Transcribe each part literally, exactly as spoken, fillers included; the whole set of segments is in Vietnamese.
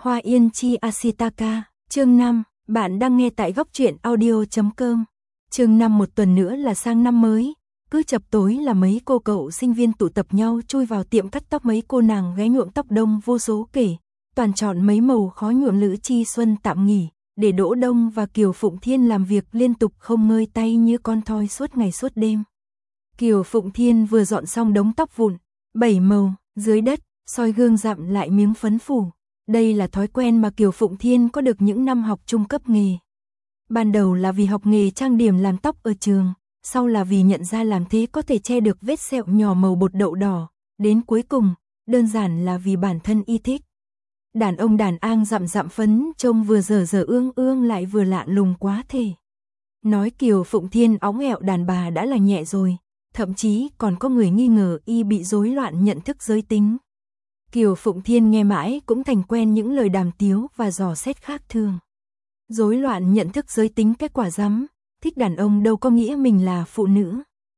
Hoa Yên Chi Ashitaka, chương năm, bạn đang nghe tại góc truyện audio chấm com. Chương năm một tuần nữa là sang năm mới, cứ chập tối là mấy cô cậu sinh viên tụ tập nhau chui vào tiệm cắt tóc, mấy cô nàng ghé nhuộm tóc đông vô số kể, toàn chọn mấy màu khó nhuộm. Lữ Chi Xuân tạm nghỉ, để Đỗ Đông và Kiều Phụng Thiên làm việc liên tục không ngơi tay như con thoi suốt ngày suốt đêm. Kiều Phụng Thiên vừa dọn xong đống tóc vụn, bảy màu, dưới đất, soi gương dặm lại miếng phấn phủ. Đây là thói quen mà Kiều Phụng Thiên có được những năm học trung cấp nghề. Ban đầu là vì học nghề trang điểm làm tóc ở trường, sau là vì nhận ra làm thế có thể che được vết sẹo nhỏ màu bột đậu đỏ, đến cuối cùng, đơn giản là vì bản thân y thích. Đàn ông đàn ang dặm dặm phấn trông vừa dở dở ương ương lại vừa lạ lùng quá thể. Nói Kiều Phụng Thiên óng ẹo đàn bà đã là nhẹ rồi, thậm chí còn có người nghi ngờ y bị rối loạn nhận thức giới tính. Kiều Phụng Thiên nghe mãi cũng thành quen những lời đàm tiếu và dò xét khác thường. Rối loạn nhận thức giới tính cái quả rắm, thích đàn ông đâu có nghĩa mình là phụ nữ.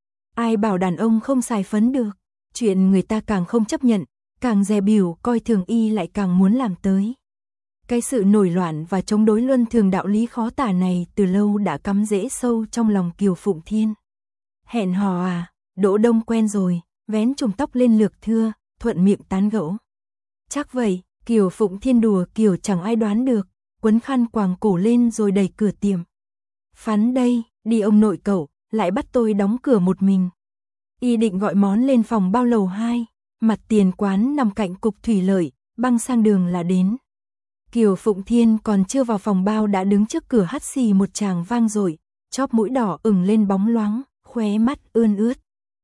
Ai bảo đàn ông không xài phấn được, chuyện người ta càng không chấp nhận, càng dè bỉu coi thường y lại càng muốn làm tới. Cái sự nổi loạn và chống đối luân thường đạo lý khó tả này từ lâu đã cắm rễ sâu trong lòng Kiều Phụng Thiên. Hẹn hò à, Đỗ Đông quen rồi, vén chùm tóc lên lược thưa, thuận miệng tán gẫu. Chắc vậy, Kiều Phụng Thiên đùa kiểu chẳng ai đoán được, quấn khăn quàng cổ lên rồi đẩy cửa tiệm. Phắn đây, đi ông nội cậu, lại bắt tôi đóng cửa một mình. Y định gọi món lên phòng bao lầu hai, mặt tiền quán nằm cạnh cục thủy lợi, băng sang đường là đến. Kiều Phụng Thiên còn chưa vào phòng bao đã đứng trước cửa hắt xì một tràng vang dội, chóp mũi đỏ ửng lên bóng loáng, khóe mắt ươn ướt.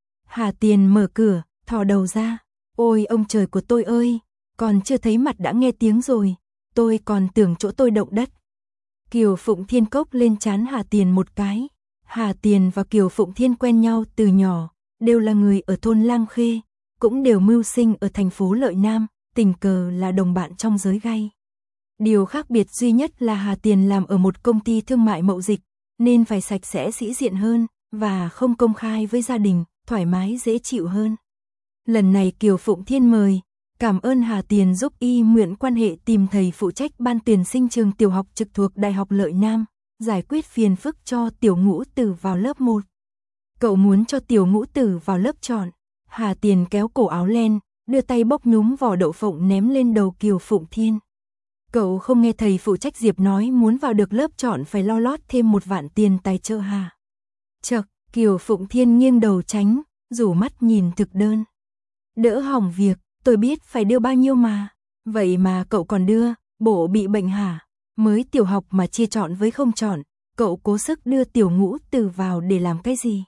Hà Tiền mở cửa, thò đầu ra. Ôi ông trời của tôi ơi, còn chưa thấy mặt đã nghe tiếng rồi, tôi còn tưởng chỗ tôi động đất. Kiều Phụng Thiên cốc lên trán Hà Tiền một cái. Hà Tiền và Kiều Phụng Thiên quen nhau từ nhỏ, đều là người ở thôn Lang Khê, cũng đều mưu sinh ở thành phố Lợi Nam, tình cờ là đồng bạn trong giới gay. Điều khác biệt duy nhất là Hà Tiền làm ở một công ty thương mại mậu dịch, nên phải sạch sẽ sĩ diện hơn, và không công khai với gia đình, thoải mái dễ chịu hơn. Lần này Kiều Phụng Thiên mời, cảm ơn Hà Tiền giúp y mượn quan hệ tìm thầy phụ trách ban tuyển sinh trường tiểu học trực thuộc Đại học Lợi Nam, giải quyết phiền phức cho Tiểu Ngũ Tử vào lớp một. Cậu muốn cho Tiểu Ngũ Tử vào lớp chọn. Hà Tiền kéo cổ áo len, đưa tay bốc nhúm vỏ đậu phộng ném lên đầu Kiều Phụng Thiên. Cậu không nghe thầy phụ trách Diệp nói muốn vào được lớp chọn phải lo lót thêm một vạn tiền tài trợ hà. Chậc, Kiều Phụng Thiên nghiêng đầu tránh, rủ mắt nhìn thực đơn. Đỡ hỏng việc, tôi biết phải đưa bao nhiêu mà. Vậy mà cậu còn đưa, bộ bị bệnh hả? Mới tiểu học mà chia chọn với không chọn, cậu cố sức đưa Tiểu Ngũ Tử vào để làm cái gì?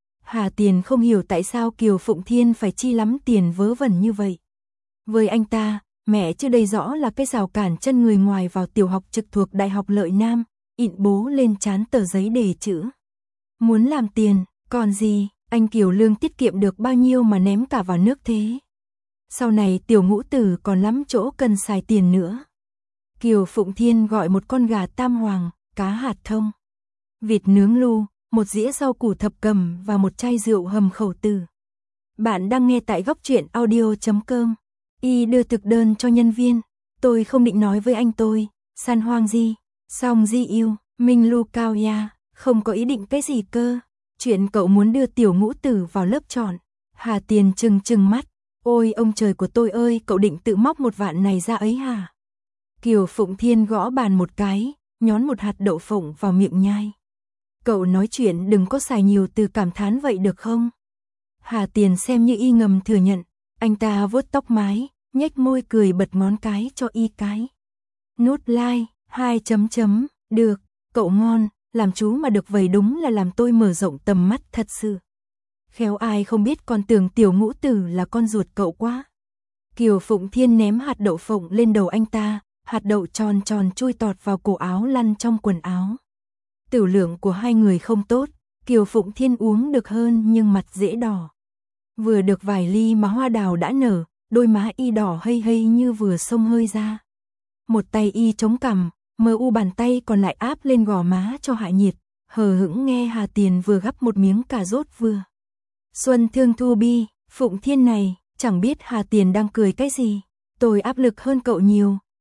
Hà Tiền không hiểu tại sao Kiều Phụng Thiên phải chi lắm tiền vớ vẩn như vậy. Với anh ta, mẹ chưa đầy rõ là cái rào cản chân người ngoài vào tiểu học trực thuộc Đại học Lợi Nam, ịn bố lên trán tờ giấy đề chữ. Muốn làm tiền, còn gì, anh Kiều lương tiết kiệm được bao nhiêu mà ném cả vào nước thế. Sau này Tiểu Ngũ Tử còn lắm chỗ cần xài tiền nữa. Kiều Phụng Thiên gọi một con gà tam hoàng, cá hạt thông, vịt nướng lu, một dĩa rau củ thập cẩm và một chai rượu hầm khẩu tử. Bạn đang nghe tại góc truyện audio chấm com. Y đưa thực đơn cho nhân viên. Tôi không định nói với anh tôi, San Hoang Di, Song Di yêu, Minh Lu Cao Ya, không có ý định cái gì cơ. Chuyện cậu muốn đưa Tiểu Ngũ Tử vào lớp chọn. Hà Tiền trừng trừng mắt. Ôi ông trời của tôi ơi, cậu định tự móc một vạn này ra ấy hả? Kiều Phụng Thiên gõ bàn một cái, nhón một hạt đậu phộng vào miệng nhai. Cậu nói chuyện đừng có xài nhiều từ cảm thán vậy được không? Hà Tiền xem như y ngầm thừa nhận, anh ta vuốt tóc mái, nhếch môi cười bật ngón cái cho y cái. Nút like, hai chấm chấm, được, cậu ngon, làm chú mà được vậy đúng là làm tôi mở rộng tầm mắt thật sự. Khéo ai không biết còn tưởng Tiểu Ngũ Tử là con ruột cậu quá. Kiều Phụng Thiên ném hạt đậu phộng lên đầu anh ta, hạt đậu tròn tròn chui tọt vào cổ áo lăn trong quần áo. Tiểu lượng của hai người không tốt, Kiều Phụng Thiên uống được hơn nhưng mặt dễ đỏ. Vừa được vài ly mà hoa đào đã nở, đôi má y đỏ hây hây như vừa xông hơi ra. Một tay y chống cằm, mờ u bàn tay còn lại áp lên gò má cho hạ nhiệt, hờ hững nghe Hà Tiền vừa gắp một miếng cà rốt vừa. Xuân thương thu bi, Phụng Thiên này, chẳng biết Hà Tiền đang cười cái gì. Tôi áp lực hơn cậu nhiều,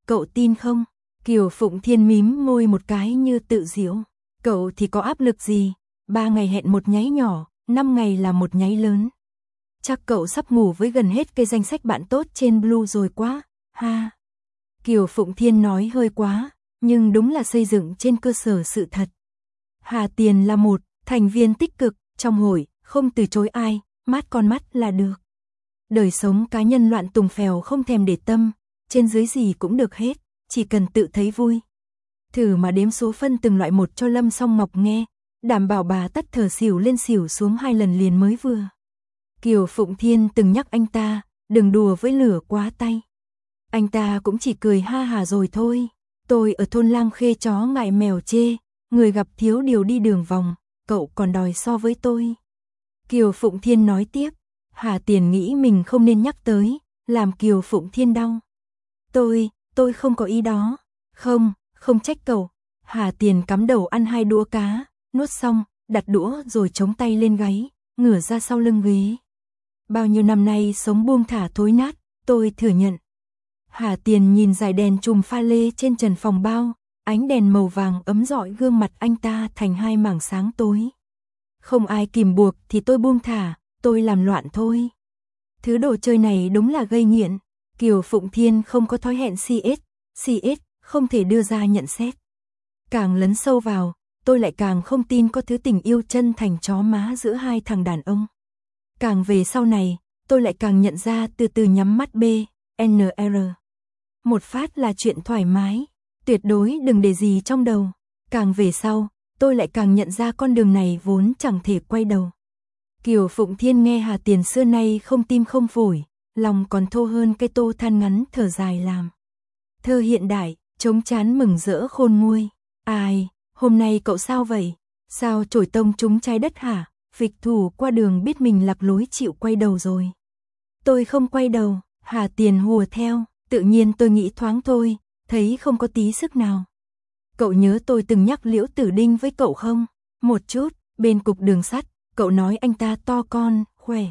cậu tin không? Kiều Phụng Thiên mím môi một cái như tự giễu. Cậu thì có áp lực gì? Ba ngày hẹn một nháy nhỏ, năm ngày là một nháy lớn. Chắc cậu sắp ngủ với gần hết cái danh sách bạn tốt trên Blue rồi quá, ha. Kiều Phụng Thiên nói hơi quá, nhưng đúng là xây dựng trên cơ sở sự thật. Hà Tiền là một thành viên tích cực trong hội, không từ chối ai, mát con mắt là được. Đời sống cá nhân loạn tùng phèo không thèm để tâm, trên dưới gì cũng được hết, chỉ cần tự thấy vui. Thử mà đếm số phân từng loại một cho Lâm Song Ngọc nghe, đảm bảo bà tắt thở xỉu lên xỉu xuống hai lần liền mới vừa. Kiều Phụng Thiên từng nhắc anh ta, đừng đùa với lửa quá tay. Anh ta cũng chỉ cười ha hà rồi thôi. Tôi ở thôn Lang Khê chó ngại mèo chê, người gặp thiếu điều đi đường vòng, cậu còn đòi so với tôi. Kiều Phụng Thiên nói tiếp, Hà Tiền nghĩ mình không nên nhắc tới, làm Kiều Phụng Thiên đau. Tôi, tôi không có ý đó. Không, không trách cậu. Hà Tiền cắm đầu ăn hai đũa cá, nuốt xong, đặt đũa rồi chống tay lên gáy, ngửa ra sau lưng ghế. Bao nhiêu năm nay sống buông thả thối nát, tôi thừa nhận. Hà Tiền nhìn dải đèn chùm pha lê trên trần phòng bao, ánh đèn màu vàng ấm rọi gương mặt anh ta thành hai mảng sáng tối. Không ai kìm buộc thì tôi buông thả, tôi làm loạn thôi. Thứ đồ chơi này đúng là gây nghiện. Kiều Phụng Thiên không có thói hẹn xê ét, xê ét không thể đưa ra nhận xét. Càng lấn sâu vào, tôi lại càng không tin có thứ tình yêu chân thành chó má giữa hai thằng đàn ông. Càng về sau này, tôi lại càng nhận ra từ từ nhắm mắt B, en rờ. Một phát là chuyện thoải mái, tuyệt đối đừng để gì trong đầu. Càng về sau, tôi lại càng nhận ra con đường này vốn chẳng thể quay đầu. Kiều Phụng Thiên nghe Hà Tiền xưa nay không tim không phổi, lòng còn thô hơn cây tô than ngắn thở dài làm. Thơ hiện đại, trống chán mừng rỡ khôn nguôi. Ai, hôm nay cậu sao vậy? Sao trổi tông trúng trái đất hả? Phịch thủ qua đường biết mình lạc lối chịu quay đầu rồi. Tôi không quay đầu, Hà Tiền hùa theo, tự nhiên tôi nghĩ thoáng thôi, thấy không có tí sức nào. Cậu nhớ tôi từng nhắc Liễu Tử Đinh với cậu không? Một chút, bên cục đường sắt, cậu nói anh ta to con, khỏe.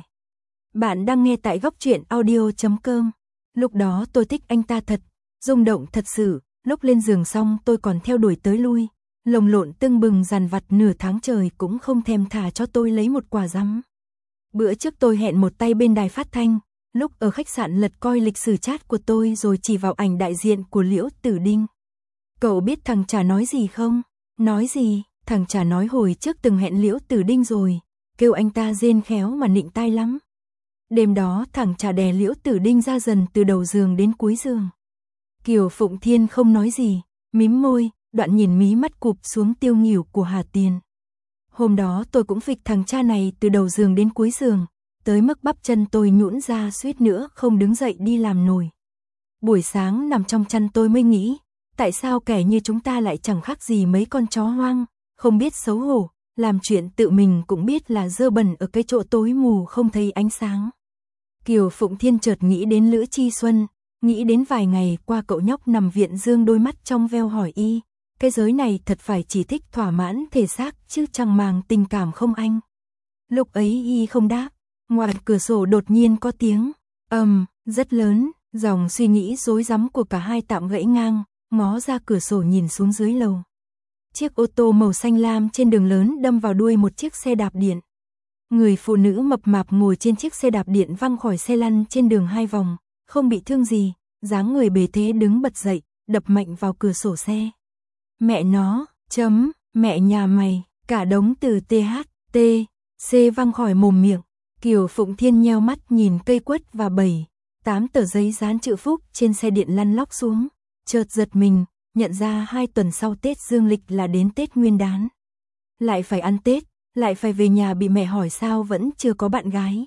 Bạn đang nghe tại góc truyện audio chấm com. Lúc đó tôi thích anh ta thật, rung động thật sự, lúc lên giường xong tôi còn theo đuổi tới lui, lồng lộn tưng bừng dằn vặt nửa tháng trời cũng không thèm thả cho tôi lấy một quả rắm. Bữa trước tôi hẹn một tay bên đài phát thanh, lúc ở khách sạn lật coi lịch sử chat của tôi rồi chỉ vào ảnh đại diện của Liễu Tử Đinh. Cậu biết thằng Trà nói gì không? Nói gì? Thằng Trà nói hồi trước từng hẹn Liễu Tử Đinh rồi, kêu anh ta rên khéo mà nịnh tai lắm. Đêm đó thằng Trà đè Liễu Tử Đinh ra dần từ đầu giường đến cuối giường. Kiều Phụng Thiên không nói gì, mím môi, đoạn nhìn mí mắt cụp xuống tiêu nghỉu của Hà Tiền. Hôm đó tôi cũng phịch thằng cha này từ đầu giường đến cuối giường, tới mức bắp chân tôi nhũn ra suýt nữa không đứng dậy đi làm nổi. Buổi sáng nằm trong chăn tôi mới nghĩ, tại sao kẻ như chúng ta lại chẳng khác gì mấy con chó hoang, không biết xấu hổ, làm chuyện tự mình cũng biết là dơ bẩn ở cái chỗ tối mù không thấy ánh sáng. Kiều Phụng Thiên chợt nghĩ đến Lữ Chi Xuân, nghĩ đến vài ngày qua cậu nhóc nằm viện dương đôi mắt trong veo hỏi y, cái giới này thật phải chỉ thích thỏa mãn thể xác chứ chẳng màng tình cảm không anh. Lúc ấy y không đáp, ngoài cửa sổ đột nhiên có tiếng ầm rất lớn, dòng suy nghĩ rối rắm của cả hai tạm gãy ngang, ngó ra cửa sổ nhìn xuống dưới lầu. Chiếc ô tô màu xanh lam trên đường lớn đâm vào đuôi một chiếc xe đạp điện. Người phụ nữ mập mạp ngồi trên chiếc xe đạp điện văng khỏi xe lăn trên đường hai vòng, không bị thương gì, dáng người bề thế đứng bật dậy, đập mạnh vào cửa sổ xe. Mẹ nó, chấm, mẹ nhà mày, cả đống từ tê hát, tê, xê văng khỏi mồm miệng. Kiều Phụng Thiên nheo mắt nhìn cây quất và bảy, tám tờ giấy dán chữ phúc trên xe điện lăn lóc xuống, chợt giật mình, nhận ra hai tuần sau Tết dương lịch là đến Tết Nguyên đán. Lại phải ăn Tết, lại phải về nhà bị mẹ hỏi sao vẫn chưa có bạn gái.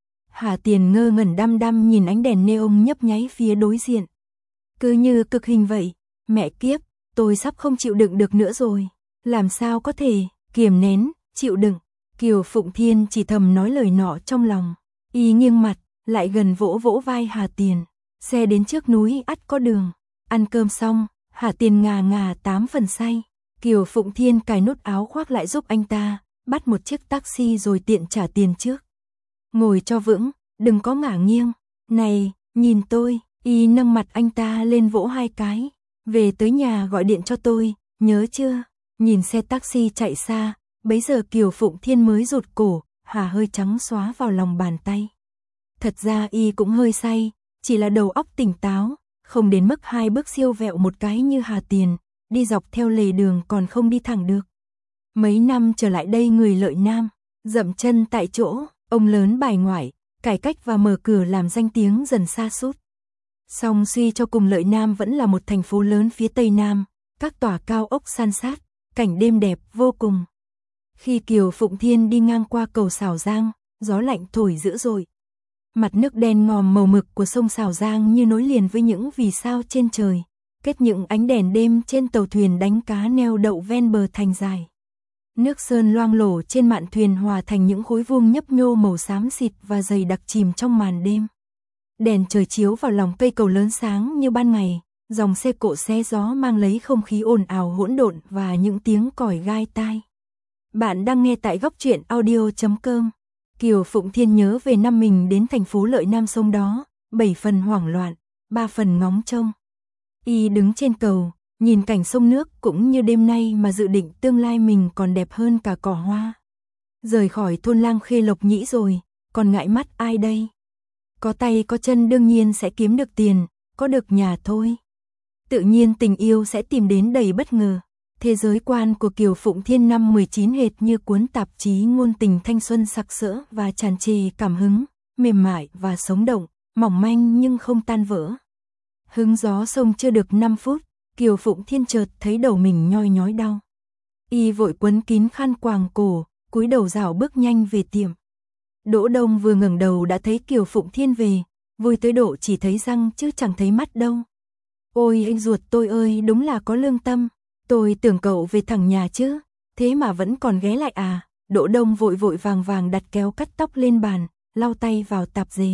Hà Tiền ngơ ngẩn đăm đăm nhìn ánh đèn neon nhấp nháy phía đối diện. Cứ như cực hình vậy, mẹ kiếp, tôi sắp không chịu đựng được nữa rồi. Làm sao có thể, kiềm nén, chịu đựng. Kiều Phụng Thiên chỉ thầm nói lời nọ trong lòng. Y nghiêng mặt, lại gần vỗ vỗ vai Hà Tiền. Xe đến trước núi ắt có đường. Ăn cơm xong, Hà Tiền ngà ngà tám phần say. Kiều Phụng Thiên cài nút áo khoác lại giúp anh ta, bắt một chiếc taxi rồi tiện trả tiền trước. Ngồi cho vững, đừng có ngả nghiêng. Này, nhìn tôi, Y nâng mặt anh ta lên vỗ hai cái. Về tới nhà gọi điện cho tôi, nhớ chưa? Nhìn xe taxi chạy xa, bấy giờ Kiều Phụng Thiên mới rụt cổ, hà hơi trắng xóa vào lòng bàn tay. Thật ra Y cũng hơi say, chỉ là đầu óc tỉnh táo, không đến mức hai bước siêu vẹo một cái như Hà Tiền, đi dọc theo lề đường còn không đi thẳng được. Mấy năm trở lại đây người Lợi Nam, dậm chân tại chỗ, ông lớn bài ngoại, cải cách và mở cửa làm danh tiếng dần sa sút. Song suy cho cùng Lợi Nam vẫn là một thành phố lớn phía Tây Nam, các tòa cao ốc san sát, cảnh đêm đẹp vô cùng. Khi Kiều Phụng Thiên đi ngang qua cầu Sào Giang, gió lạnh thổi dữ dội. Mặt nước đen ngòm màu mực của sông Sào Giang như nối liền với những vì sao trên trời, kết những ánh đèn đêm trên tàu thuyền đánh cá neo đậu ven bờ thành dài. Nước sơn loang lổ trên mạn thuyền hòa thành những khối vuông nhấp nhô màu xám xịt và dày đặc chìm trong màn đêm. Đèn trời chiếu vào lòng cây cầu lớn sáng như ban ngày, dòng xe cộ xé gió mang lấy không khí ồn ào hỗn độn và những tiếng còi gai tai. Bạn đang nghe tại góc truyện audio chấm com. Kiều Phụng Thiên nhớ về năm mình đến thành phố Lợi Nam sông đó, bảy phần hoảng loạn, ba phần ngóng trông. Y đứng trên cầu, nhìn cảnh sông nước cũng như đêm nay mà dự định tương lai mình còn đẹp hơn cả cỏ hoa. Rời khỏi thôn Lang Khê Lộc Nhĩ rồi, còn ngại mắt ai đây? Có tay có chân đương nhiên sẽ kiếm được tiền, có được nhà thôi. Tự nhiên tình yêu sẽ tìm đến đầy bất ngờ. Thế giới quan của Kiều Phụng Thiên năm mười chín hệt như cuốn tạp chí ngôn tình thanh xuân sặc sỡ và tràn trề cảm hứng, mềm mại và sống động, mỏng manh nhưng không tan vỡ. Hứng gió sông chưa được năm phút, Kiều Phụng Thiên chợt thấy đầu mình nhoi nhói đau. Y vội quấn kín khăn quàng cổ, cúi đầu rảo bước nhanh về tiệm. Đỗ Đông vừa ngẩng đầu đã thấy Kiều Phụng Thiên về, vui tới độ chỉ thấy răng chứ chẳng thấy mắt đâu. Ôi anh ruột tôi ơi, đúng là có lương tâm. Tôi tưởng cậu về thẳng nhà chứ, thế mà vẫn còn ghé lại à? Đỗ Đông vội vội vàng vàng đặt kéo cắt tóc lên bàn, lau tay vào tạp dề.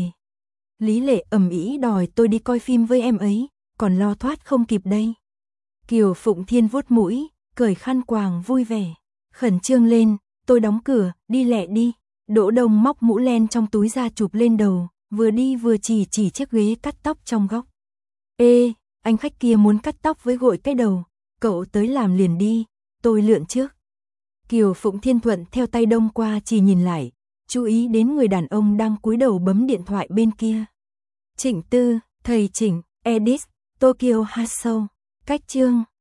Lý Lệ ầm ĩ đòi tôi đi coi phim với em ấy, còn lo thoát không kịp đây. Kiều Phụng Thiên vuốt mũi, cởi khăn quàng vui vẻ, khẩn trương lên, tôi đóng cửa, đi lẹ đi. Đỗ Đông móc mũ len trong túi ra chụp lên đầu, vừa đi vừa chỉ chỉ chiếc ghế cắt tóc trong góc. Ê, anh khách kia muốn cắt tóc với gội cái đầu, cậu tới làm liền đi, tôi lượn trước. Kiều Phụng Thiên thuận theo tay Đông qua chỉ nhìn lại, chú ý đến người đàn ông đang cúi đầu bấm điện thoại bên kia. Trịnh Tư, thầy Trịnh, Edit, Tokyo Hot Show, cách chương.